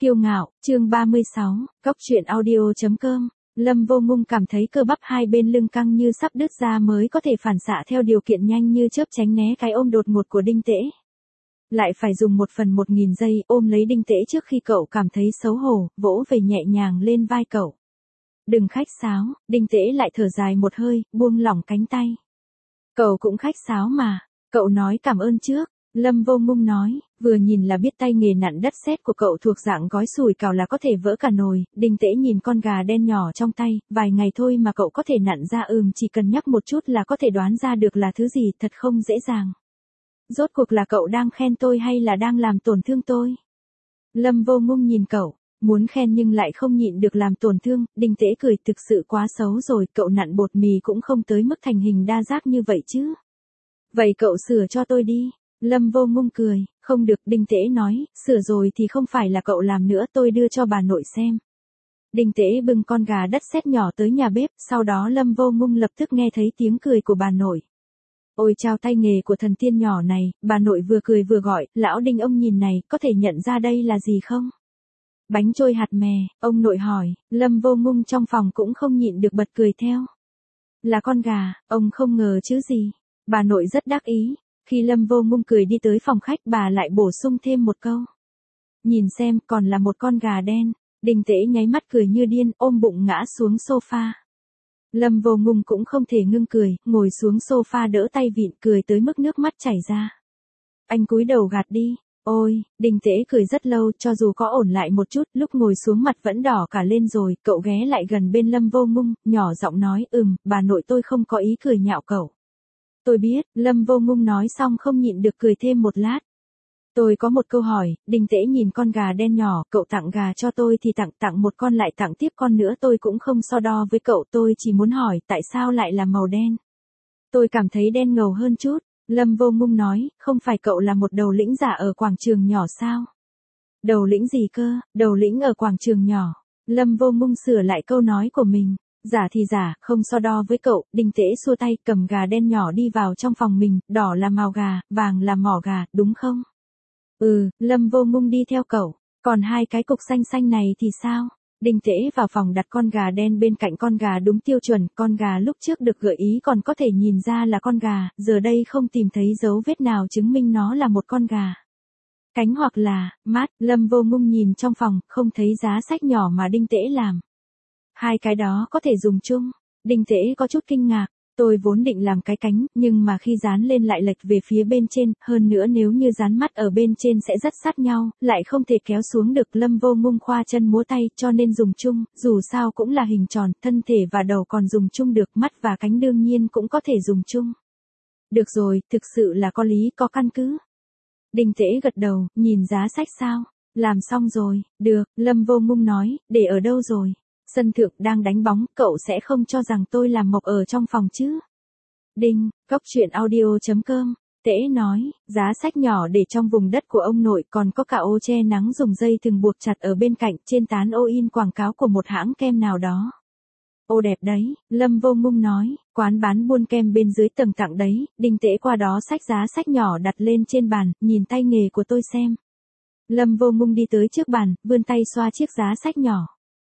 Kiêu ngạo, chương 36, Cóc truyện audio.com. Lâm Vô Ngung cảm thấy cơ bắp hai bên lưng căng như sắp đứt ra mới có thể phản xạ theo điều kiện nhanh như chớp tránh né cái ôm đột ngột của Đinh Tễ. Lại phải dùng 1/1000 giây ôm lấy Đinh Tễ trước khi cậu cảm thấy xấu hổ, vỗ về nhẹ nhàng lên vai cậu. Đừng khách sáo, Đinh Tễ lại thở dài một hơi, buông lỏng cánh tay. Cậu cũng khách sáo mà, cậu nói cảm ơn trước. Lâm Vô Ngung nói, vừa nhìn là biết tay nghề nặn đất sét của cậu thuộc dạng gói sủi cảo là có thể vỡ cả nồi. Đinh Tễ nhìn con gà đen nhỏ trong tay, vài ngày thôi mà cậu có thể nặn ra, chỉ cần nhắc một chút là có thể đoán ra được là thứ gì, thật không dễ dàng. Rốt cuộc là cậu đang khen tôi hay là đang làm tổn thương tôi? Lâm Vô Ngung nhìn cậu, muốn khen nhưng lại không nhịn được làm tổn thương. Đinh Tễ cười, thực sự quá xấu rồi, cậu nặn bột mì cũng không tới mức thành hình đa giác như vậy chứ. Vậy cậu sửa cho tôi đi. Lâm Vô Ngung cười, không được. Đinh Tễ nói, sửa rồi thì không phải là cậu làm nữa, tôi đưa cho bà nội xem. Đinh Tễ bưng con gà đất sét nhỏ tới nhà bếp, sau đó Lâm Vô Ngung lập tức nghe thấy tiếng cười của bà nội. Ôi chao, tay nghề của thần tiên nhỏ này, bà nội vừa cười vừa gọi, lão Đinh ông nhìn này, có thể nhận ra đây là gì không? Bánh trôi hạt mè, ông nội hỏi. Lâm Vô Ngung trong phòng cũng không nhịn được bật cười theo. Là con gà, ông không ngờ chứ gì. Bà nội rất đắc ý. Khi Lâm Vô Ngung cười đi tới phòng khách, bà lại bổ sung thêm một câu. Nhìn xem, còn là một con gà đen. Đinh Tễ nháy mắt cười như điên, ôm bụng ngã xuống sofa. Lâm Vô Ngung cũng không thể ngưng cười, ngồi xuống sofa đỡ tay vịn, cười tới mức nước mắt chảy ra. Anh cúi đầu gạt đi. Ôi, Đinh Tễ cười rất lâu, cho dù có ổn lại một chút, lúc ngồi xuống mặt vẫn đỏ cả lên rồi. Cậu ghé lại gần bên Lâm Vô Ngung, nhỏ giọng nói, bà nội tôi không có ý cười nhạo cậu. Tôi biết. Lâm Vô Ngung nói xong không nhịn được cười thêm một lát. Tôi có một câu hỏi. Đinh Tễ nhìn con gà đen nhỏ, cậu tặng gà cho tôi thì tặng một con lại tặng tiếp con nữa, tôi cũng không so đo với cậu, tôi chỉ muốn hỏi tại sao lại là màu đen. Tôi cảm thấy đen ngầu hơn chút. Lâm Vô Ngung nói, không phải cậu là một đầu lĩnh giả ở quảng trường nhỏ sao? Đầu lĩnh gì cơ? Đầu lĩnh ở quảng trường nhỏ. Lâm Vô Ngung sửa lại câu nói của mình. Giả thì giả, không so đo với cậu. Đinh Tễ xua tay, cầm gà đen nhỏ đi vào trong phòng mình. Đỏ là màu gà, vàng là mỏ gà, đúng không? Lâm Vô Ngung đi theo cậu. Còn hai cái cục xanh xanh này thì sao? Đinh Tễ vào phòng đặt con gà đen bên cạnh con gà đúng tiêu chuẩn. Con gà lúc trước được gợi ý còn có thể nhìn ra là con gà, giờ đây không tìm thấy dấu vết nào chứng minh nó là một con gà. Cánh hoặc là mát. Lâm Vô Ngung nhìn trong phòng, không thấy giá sách nhỏ mà Đinh Tễ làm. Hai cái đó có thể dùng chung. Đinh Tễ có chút kinh ngạc. Tôi vốn định làm cái cánh, nhưng mà khi dán lên lại lệch về phía bên trên, hơn nữa nếu như dán mắt ở bên trên sẽ rất sát nhau, lại không thể kéo xuống được. Lâm Vô Ngung khoa chân múa tay, cho nên dùng chung, dù sao cũng là hình tròn, thân thể và đầu còn dùng chung được, mắt và cánh đương nhiên cũng có thể dùng chung. Được rồi, thực sự là có lý, có căn cứ. Đinh Tễ gật đầu, nhìn giá sách sao? Làm xong rồi. Được. Lâm Vô Ngung nói, để ở đâu rồi? Sân thượng đang đánh bóng, cậu sẽ không cho rằng tôi làm mộc ở trong phòng chứ? Đinh, Cóc truyện audio.com. Tễ nói, giá sách nhỏ để trong vùng đất của ông nội, còn có cả ô che nắng dùng dây thừng buộc chặt ở bên cạnh, trên tán ô in quảng cáo của một hãng kem nào đó. Ô đẹp đấy. Lâm Vô Ngung nói, quán bán buôn kem bên dưới tầng tặng đấy. Đinh Tễ qua đó xách giá sách nhỏ đặt lên trên bàn, nhìn tay nghề của tôi xem. Lâm Vô Ngung đi tới trước bàn, vươn tay xoa chiếc giá sách nhỏ.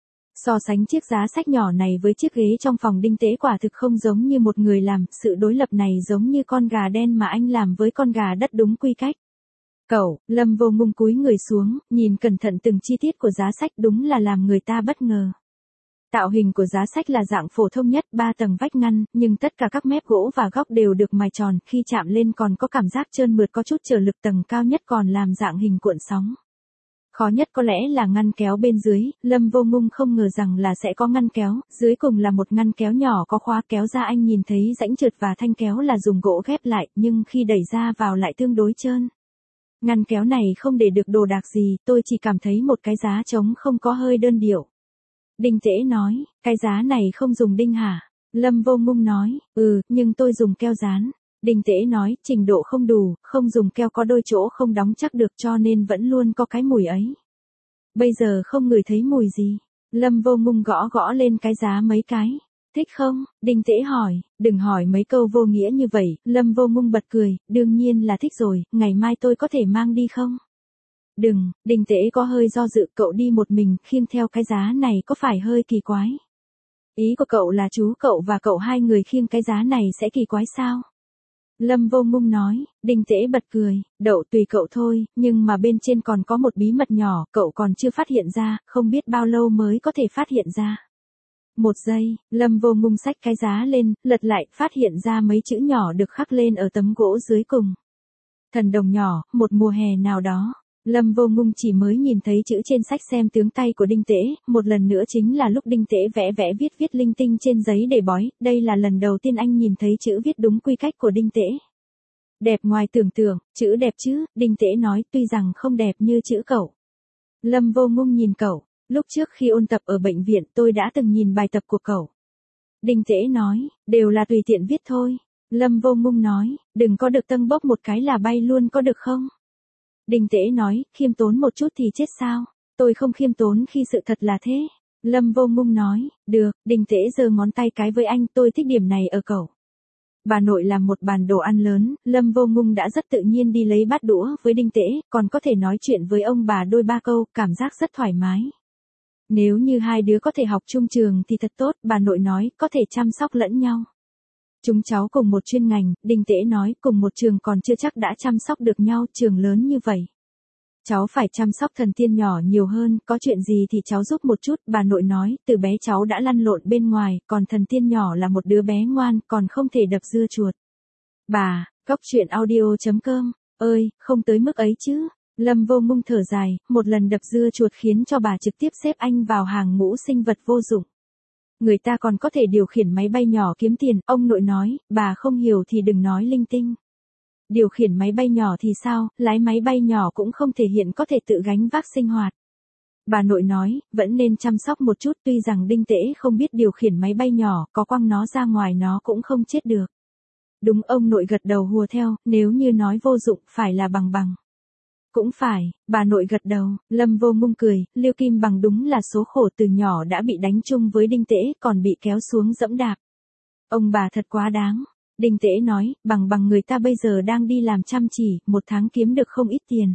So sánh chiếc giá sách nhỏ này với chiếc ghế trong phòng, Đinh Tễ quả thực không giống như một người làm, sự đối lập này giống như con gà đen mà anh làm với con gà đất đúng quy cách. Cậu. Lâm Vô Ngung cúi người xuống, nhìn cẩn thận từng chi tiết của giá sách, đúng là làm người ta bất ngờ. Tạo hình của giá sách là dạng phổ thông nhất, 3 tầng vách ngăn, nhưng tất cả các mép gỗ và góc đều được mài tròn, khi chạm lên còn có cảm giác trơn mượt, có chút trở lực. Tầng cao nhất còn làm dạng hình cuộn sóng. Khó nhất có lẽ là ngăn kéo bên dưới. Lâm Vô Ngung không ngờ rằng là sẽ có ngăn kéo, dưới cùng là một ngăn kéo nhỏ có khóa kéo ra, anh nhìn thấy rãnh trượt và thanh kéo là dùng gỗ ghép lại, nhưng khi đẩy ra vào lại tương đối trơn. Ngăn kéo này không để được đồ đạc gì, tôi chỉ cảm thấy một cái giá trống không có hơi đơn điệu. Đinh Tễ nói, cái giá này không dùng đinh hả? Lâm Vô Ngung nói, nhưng tôi dùng keo dán. Đinh Tễ nói, trình độ không đủ, không dùng keo có đôi chỗ không đóng chắc được, cho nên vẫn luôn có cái mùi ấy. Bây giờ không ngửi thấy mùi gì. Lâm Vô Ngung gõ lên cái giá mấy cái. Thích không? Đinh Tễ hỏi. Đừng hỏi mấy câu vô nghĩa như vậy. Lâm Vô Ngung bật cười, đương nhiên là thích rồi, ngày mai tôi có thể mang đi không? Đừng, Đinh Tễ có hơi do dự, cậu đi một mình khiêng theo cái giá này có phải hơi kỳ quái? Ý của cậu là chú cậu và cậu hai người khiêng cái giá này sẽ kỳ quái sao? Lâm Vô Ngung nói. Đinh Tễ bật cười, đậu tùy cậu thôi, nhưng mà bên trên còn có một bí mật nhỏ, cậu còn chưa phát hiện ra, không biết bao lâu mới có thể phát hiện ra. Một giây, Lâm Vô Ngung xách cái giá lên, lật lại, phát hiện ra mấy chữ nhỏ được khắc lên ở tấm gỗ dưới cùng. Thần đồng nhỏ, một mùa hè nào đó. Lâm Vô Ngung chỉ mới nhìn thấy chữ trên sách xem tướng tay của Đinh Tễ, một lần nữa chính là lúc Đinh Tễ vẽ viết linh tinh trên giấy để bói, đây là lần đầu tiên anh nhìn thấy chữ viết đúng quy cách của Đinh Tễ. Đẹp ngoài tưởng tượng, chữ đẹp chứ, Đinh Tễ nói, tuy rằng không đẹp như chữ cậu. Lâm Vô Ngung nhìn cậu, lúc trước khi ôn tập ở bệnh viện tôi đã từng nhìn bài tập của cậu. Đinh Tễ nói, đều là tùy tiện viết thôi. Lâm Vô Ngung nói, đừng có được tâng bốc một cái là bay luôn có được không? Đinh Tễ nói, khiêm tốn một chút thì chết sao? Tôi không khiêm tốn khi sự thật là thế. Lâm Vô Ngung nói, được, Đinh Tễ giơ ngón tay cái với anh, tôi thích điểm này ở cậu. Bà nội làm một bàn đồ ăn lớn, Lâm Vô Ngung đã rất tự nhiên đi lấy bát đũa với Đinh Tễ, còn có thể nói chuyện với ông bà đôi ba câu, cảm giác rất thoải mái. Nếu như hai đứa có thể học chung trường thì thật tốt, bà nội nói, có thể chăm sóc lẫn nhau. Chúng cháu cùng một chuyên ngành, Đinh Tễ nói, cùng một trường còn chưa chắc đã chăm sóc được nhau, trường lớn như vậy. Cháu phải chăm sóc thần tiên nhỏ nhiều hơn, có chuyện gì thì cháu giúp một chút, bà nội nói, từ bé cháu đã lăn lộn bên ngoài, còn thần tiên nhỏ là một đứa bé ngoan, còn không thể đập dưa chuột. Bà, Cóc Truyện Audio.com, ơi, không tới mức ấy chứ. Lâm Vô Ngung thở dài, một lần đập dưa chuột khiến cho bà trực tiếp xếp anh vào hàng ngũ sinh vật vô dụng. Người ta còn có thể điều khiển máy bay nhỏ kiếm tiền, ông nội nói, bà không hiểu thì đừng nói linh tinh. Điều khiển máy bay nhỏ thì sao, lái máy bay nhỏ cũng không thể hiện có thể tự gánh vác sinh hoạt. Bà nội nói, vẫn nên chăm sóc một chút, tuy rằng Đinh Tễ không biết điều khiển máy bay nhỏ, có quăng nó ra ngoài nó cũng không chết được. Đúng, ông nội gật đầu hùa theo, nếu như nói vô dụng, phải là bằng. Cũng phải, bà nội gật đầu. Lâm Vô Ngung cười, Liêu Kim Bằng đúng là số khổ, từ nhỏ đã bị đánh chung với Đinh Tễ, còn bị kéo xuống dẫm đạp. Ông bà thật quá đáng. Đinh Tễ nói, bằng người ta bây giờ đang đi làm chăm chỉ, một tháng kiếm được không ít tiền.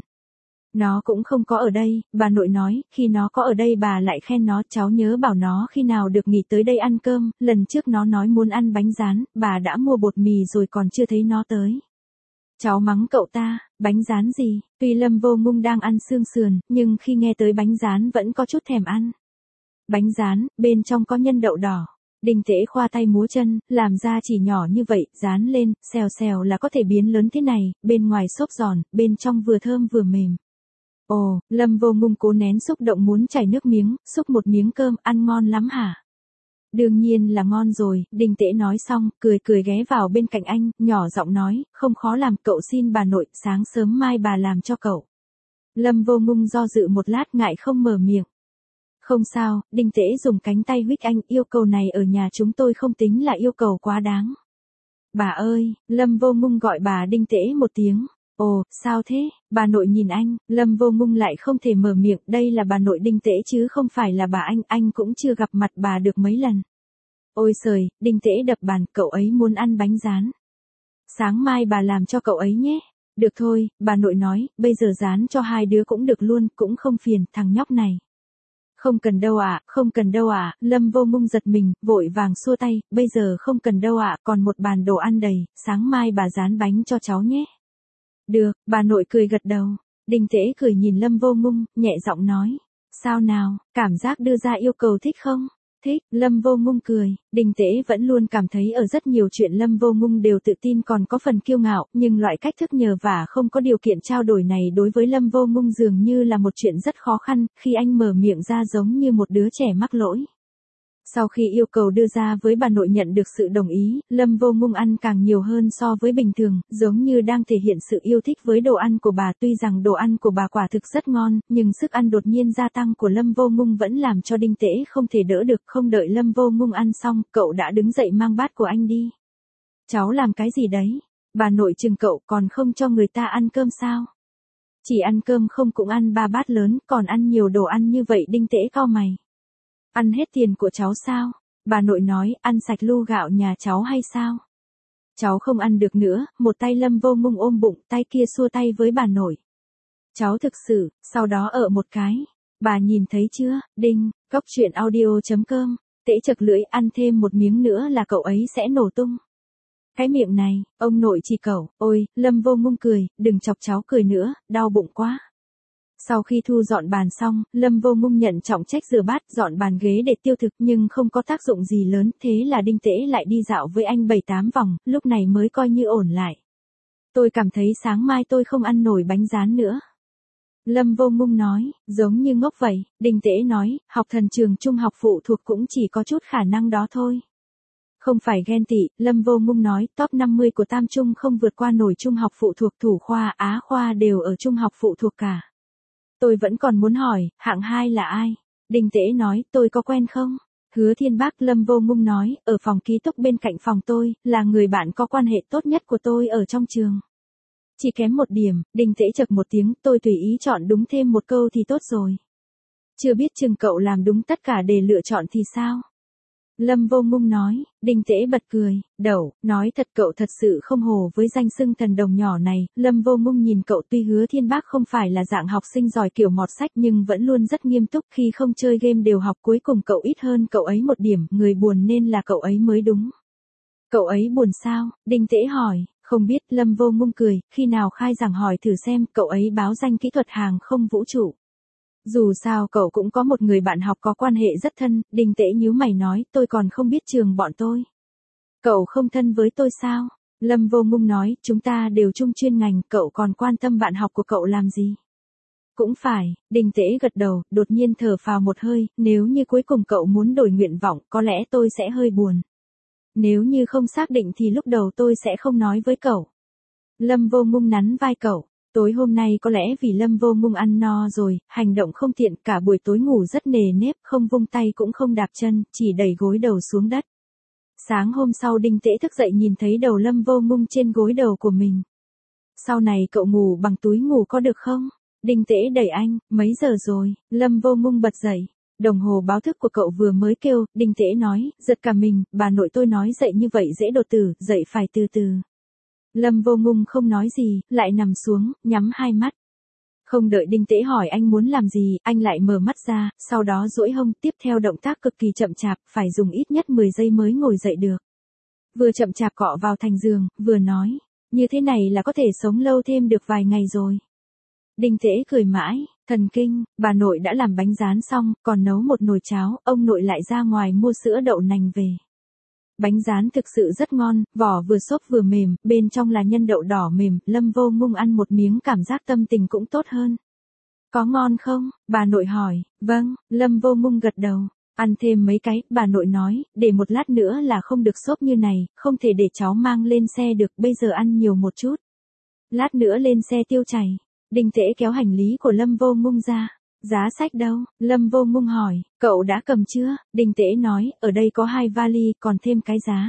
Nó cũng không có ở đây, bà nội nói, khi nó có ở đây bà lại khen nó, cháu nhớ bảo nó khi nào được nghỉ tới đây ăn cơm, lần trước nó nói muốn ăn bánh rán, bà đã mua bột mì rồi còn chưa thấy nó tới. Cháu mắng cậu ta, bánh rán gì, tuy Lâm Vô Ngung đang ăn xương sườn, nhưng khi nghe tới bánh rán vẫn có chút thèm ăn. Bánh rán, bên trong có nhân đậu đỏ. Đinh Tễ khoa tay múa chân, làm ra chỉ nhỏ như vậy, dán lên, xèo là có thể biến lớn thế này, bên ngoài xốp giòn, bên trong vừa thơm vừa mềm. Ồ, Lâm Vô Ngung cố nén xúc động muốn chảy nước miếng, xúc một miếng cơm, ăn ngon lắm hả? Đương nhiên là ngon rồi, Đinh Tễ nói xong, cười ghé vào bên cạnh anh, nhỏ giọng nói, không khó làm, cậu xin bà nội, sáng sớm mai bà làm cho cậu. Lâm Vô Ngung do dự một lát ngại không mở miệng. Không sao, Đinh Tễ dùng cánh tay huých anh, yêu cầu này ở nhà chúng tôi không tính là yêu cầu quá đáng. Bà ơi, Lâm Vô Ngung gọi bà Đinh Tễ một tiếng. Ồ, sao thế, bà nội nhìn anh, Lâm Vô Ngung lại không thể mở miệng, đây là bà nội Đinh Tễ chứ không phải là bà anh cũng chưa gặp mặt bà được mấy lần. Ôi trời, Đinh Tễ đập bàn, cậu ấy muốn ăn bánh rán. Sáng mai bà làm cho cậu ấy nhé. Được thôi, bà nội nói, bây giờ rán cho hai đứa cũng được luôn, cũng không phiền, thằng nhóc này. Không cần đâu ạ, không cần đâu ạ, Lâm Vô Ngung giật mình, vội vàng xua tay, bây giờ không cần đâu ạ, còn một bàn đồ ăn đầy, sáng mai bà rán bánh cho cháu nhé. Được, bà nội cười gật đầu. Đinh Tễ cười nhìn Lâm Vô Ngung, nhẹ giọng nói. Sao nào, cảm giác đưa ra yêu cầu thích không? Thích, Lâm Vô Ngung cười. Đinh Tễ vẫn luôn cảm thấy ở rất nhiều chuyện Lâm Vô Ngung đều tự tin còn có phần kiêu ngạo, nhưng loại cách thức nhờ vả không có điều kiện trao đổi này đối với Lâm Vô Ngung dường như là một chuyện rất khó khăn, khi anh mở miệng ra giống như một đứa trẻ mắc lỗi. Sau khi yêu cầu đưa ra với bà nội nhận được sự đồng ý, Lâm Vô Ngung ăn càng nhiều hơn so với bình thường, giống như đang thể hiện sự yêu thích với đồ ăn của bà. Tuy rằng đồ ăn của bà quả thực rất ngon, nhưng sức ăn đột nhiên gia tăng của Lâm Vô Ngung vẫn làm cho Đinh Tễ không thể đỡ được. Không đợi Lâm Vô Ngung ăn xong, cậu đã đứng dậy mang bát của anh đi. Cháu làm cái gì đấy? Bà nội chừng cậu, còn không cho người ta ăn cơm sao? Chỉ ăn cơm không cũng ăn 3 bát lớn, còn ăn nhiều đồ ăn như vậy. Đinh Tễ cau mày. Ăn hết tiền của cháu sao? Bà nội nói, ăn sạch lu gạo nhà cháu hay sao? Cháu không ăn được nữa, một tay Lâm Vô Ngung ôm bụng, tay kia xua tay với bà nội. cháu thực sự, sau đó ở một cái. Bà nhìn thấy chưa, đinh, cóc truyện audio.com, tễ chật lưỡi ăn thêm một miếng nữa là cậu ấy sẽ nổ tung. Cái miệng này, ông nội chỉ cậu, ôi, Lâm Vô Ngung cười, đừng chọc cháu cười nữa, đau bụng quá. Sau khi thu dọn bàn xong, Lâm Vô Ngung nhận trọng trách rửa bát, dọn bàn ghế để tiêu thực nhưng không có tác dụng gì lớn, thế là Đinh Tễ lại đi dạo với anh 7-8 vòng, lúc này mới coi như ổn lại. Tôi cảm thấy sáng mai tôi không ăn nổi bánh rán nữa. Lâm Vô Ngung nói, giống như ngốc vậy, Đinh Tễ nói, học thần trường trung học phụ thuộc cũng chỉ có chút khả năng đó thôi. Không phải ghen tị, Lâm Vô Ngung nói, top 50 của Tam Trung không vượt qua nổi trung học phụ thuộc, thủ khoa, Á khoa đều ở trung học phụ thuộc cả. Tôi vẫn còn muốn hỏi, hạng 2 là ai? Đinh Tễ nói, tôi có quen không? Hứa Thiên Bác. Lâm Vô Ngung nói, ở phòng ký túc bên cạnh phòng tôi, là người bạn có quan hệ tốt nhất của tôi ở trong trường. Chỉ kém một điểm, Đinh Tễ chậc một tiếng, tôi tùy ý chọn đúng thêm một câu thì tốt rồi. Chưa biết chừng cậu làm đúng tất cả để lựa chọn thì sao? Lâm Vô Ngung nói, Đinh Tễ bật cười, đẩu, nói thật cậu thật sự không hổ với danh xưng thần đồng nhỏ này. Lâm Vô Ngung nhìn cậu, tuy Hứa Thiên Bác không phải là dạng học sinh giỏi kiểu mọt sách nhưng vẫn luôn rất nghiêm túc, khi không chơi game đều học, cuối cùng cậu ít hơn cậu ấy một điểm, người buồn nên là cậu ấy mới đúng. Cậu ấy buồn sao? Đinh Tễ hỏi, không biết. Lâm Vô Ngung cười, khi nào khai giảng hỏi thử xem, cậu ấy báo danh kỹ thuật hàng không vũ trụ. Dù sao cậu cũng có một người bạn học có quan hệ rất thân. Đinh Tễ nhíu mày nói, tôi còn không biết trường bọn tôi. Cậu không thân với tôi sao? Lâm Vô Ngung nói, chúng ta đều chung chuyên ngành, cậu còn quan tâm bạn học của cậu làm gì? Cũng phải, Đinh Tễ gật đầu, đột nhiên thở phào một hơi, nếu như cuối cùng cậu muốn đổi nguyện vọng, có lẽ tôi sẽ hơi buồn. Nếu như không xác định thì lúc đầu tôi sẽ không nói với cậu. Lâm Vô Ngung nắn vai cậu. Tối hôm nay có lẽ vì Lâm Vô Ngung ăn no rồi, hành động không tiện, cả buổi tối ngủ rất nề nếp, không vung tay cũng không đạp chân, chỉ đẩy gối đầu xuống đất. Sáng hôm sau Đinh Tễ thức dậy nhìn thấy đầu Lâm Vô Ngung trên gối đầu của mình. Sau này cậu ngủ bằng túi ngủ có được không? Đinh Tễ đẩy anh, mấy giờ rồi? Lâm Vô Ngung bật dậy. Đồng hồ báo thức của cậu vừa mới kêu. Đinh Tễ nói, giật cả mình, bà nội tôi nói dậy như vậy dễ đột tử, dậy phải từ từ. Lâm Vô Ngung không nói gì, lại nằm xuống, nhắm hai mắt. Không đợi Đinh Tễ hỏi anh muốn làm gì, anh lại mở mắt ra, sau đó duỗi hông, tiếp theo động tác cực kỳ chậm chạp, phải dùng ít nhất 10 giây mới ngồi dậy được. Vừa chậm chạp cọ vào thành giường, vừa nói, như thế này là có thể sống lâu thêm được vài ngày rồi. Đinh Tễ cười mãi, thần kinh, bà nội đã làm bánh rán xong, còn nấu một nồi cháo, ông nội lại ra ngoài mua sữa đậu nành về. Bánh rán thực sự rất ngon, vỏ vừa xốp vừa mềm, bên trong là nhân đậu đỏ mềm. Lâm Vô Ngung ăn một miếng cảm giác tâm tình cũng tốt hơn. Có ngon không? Bà nội hỏi. Vâng, Lâm Vô Ngung gật đầu. Ăn thêm mấy cái, bà nội nói, để một lát nữa là không được xốp như này, không thể để cháu mang lên xe được, bây giờ ăn nhiều một chút. Lát nữa lên xe tiêu chảy. Đinh Tễ kéo hành lý của Lâm Vô Ngung ra. Giá sách đâu? Lâm Vô Ngung hỏi, cậu đã cầm chưa? Đinh Tễ nói, ở đây có 2 vali, còn thêm cái giá.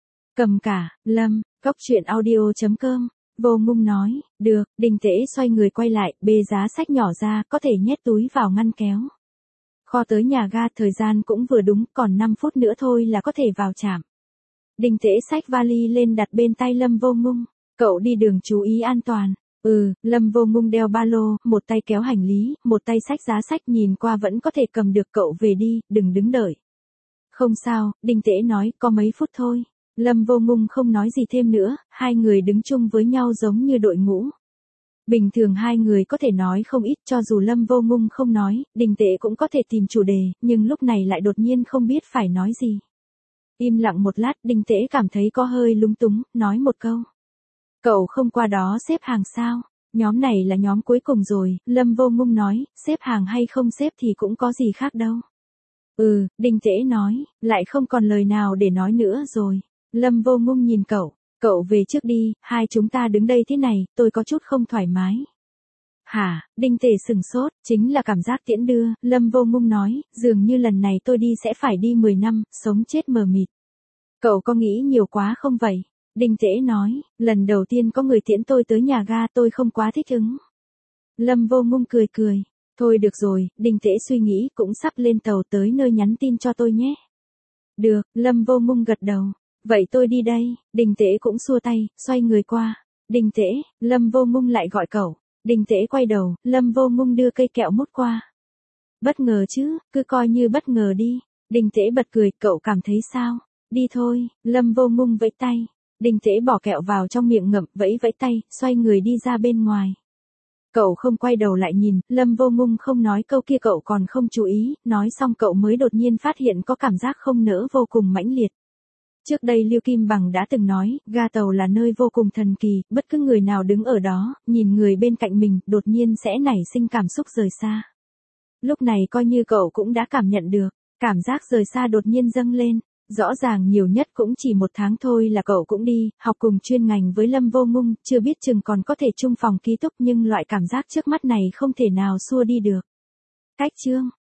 Cầm cả, Lâm, cóc truyện audio.com. Vô Ngung nói, được. Đinh Tễ xoay người quay lại, bê giá sách nhỏ ra, có thể nhét túi vào ngăn kéo. Kho tới nhà ga, thời gian cũng vừa đúng, còn 5 phút nữa thôi là có thể vào trạm. Đinh Tễ xách vali lên đặt bên tay Lâm Vô Ngung. Cậu đi đường chú ý an toàn. Lâm Vô Ngung đeo ba lô, một tay kéo hành lý, một tay xách giá sách, nhìn qua vẫn có thể cầm được. Cậu về đi, đừng đứng đợi. Không sao, Đinh Tễ nói, có mấy phút thôi. Lâm Vô Ngung không nói gì thêm nữa, hai người đứng chung với nhau giống như đội ngũ. Bình thường hai người có thể nói không ít, cho dù Lâm Vô Ngung không nói, Đinh Tễ cũng có thể tìm chủ đề, nhưng lúc này lại đột nhiên không biết phải nói gì. Im lặng một lát, Đinh Tễ cảm thấy có hơi lúng túng, nói một câu. Cậu không qua đó xếp hàng sao? Nhóm này là nhóm cuối cùng rồi. Lâm Vô Ngung nói, xếp hàng hay không xếp thì cũng có gì khác đâu. Đinh Tễ nói, lại không còn lời nào để nói nữa rồi. Lâm Vô Ngung nhìn cậu về trước đi, hai chúng ta đứng đây thế này, tôi có chút không thoải mái. Hả? Đinh Tễ sừng sốt, chính là cảm giác tiễn đưa. Lâm Vô Ngung nói, dường như lần này tôi đi sẽ phải đi 10 năm, sống chết mờ mịt. Cậu có nghĩ nhiều quá không vậy? Đinh Tễ nói, lần đầu tiên có người tiễn tôi tới nhà ga tôi không quá thích ứng. Lâm Vô Ngung cười. Thôi được rồi, Đinh Tễ suy nghĩ, cũng sắp lên tàu, tới nơi nhắn tin cho tôi nhé. Được, Lâm Vô Ngung gật đầu. Vậy tôi đi đây. Đinh Tễ cũng xua tay, xoay người qua. Đinh Tễ, Lâm Vô Ngung lại gọi cậu. Đinh Tễ quay đầu, Lâm Vô Ngung đưa cây kẹo mút qua. Bất ngờ chứ, cứ coi như bất ngờ đi. Đinh Tễ bật cười, cậu cảm thấy sao? Đi thôi, Lâm Vô Ngung vẫy tay. Đinh Tễ bỏ kẹo vào trong miệng ngậm, vẫy vẫy tay, xoay người đi ra bên ngoài. Cậu không quay đầu lại nhìn, Lâm Vô Ngung không nói câu kia cậu còn không chú ý, nói xong cậu mới đột nhiên phát hiện có cảm giác không nỡ vô cùng mãnh liệt. Trước đây Lưu Kim Bằng đã từng nói, ga tàu là nơi vô cùng thần kỳ, bất cứ người nào đứng ở đó, nhìn người bên cạnh mình, đột nhiên sẽ nảy sinh cảm xúc rời xa. Lúc này coi như cậu cũng đã cảm nhận được, cảm giác rời xa đột nhiên dâng lên. Rõ ràng nhiều nhất cũng chỉ 1 tháng thôi là cậu cũng đi, học cùng chuyên ngành với Lâm Vô Ngung, chưa biết chừng còn có thể chung phòng ký túc nhưng loại cảm giác trước mắt này không thể nào xua đi được. Cách chương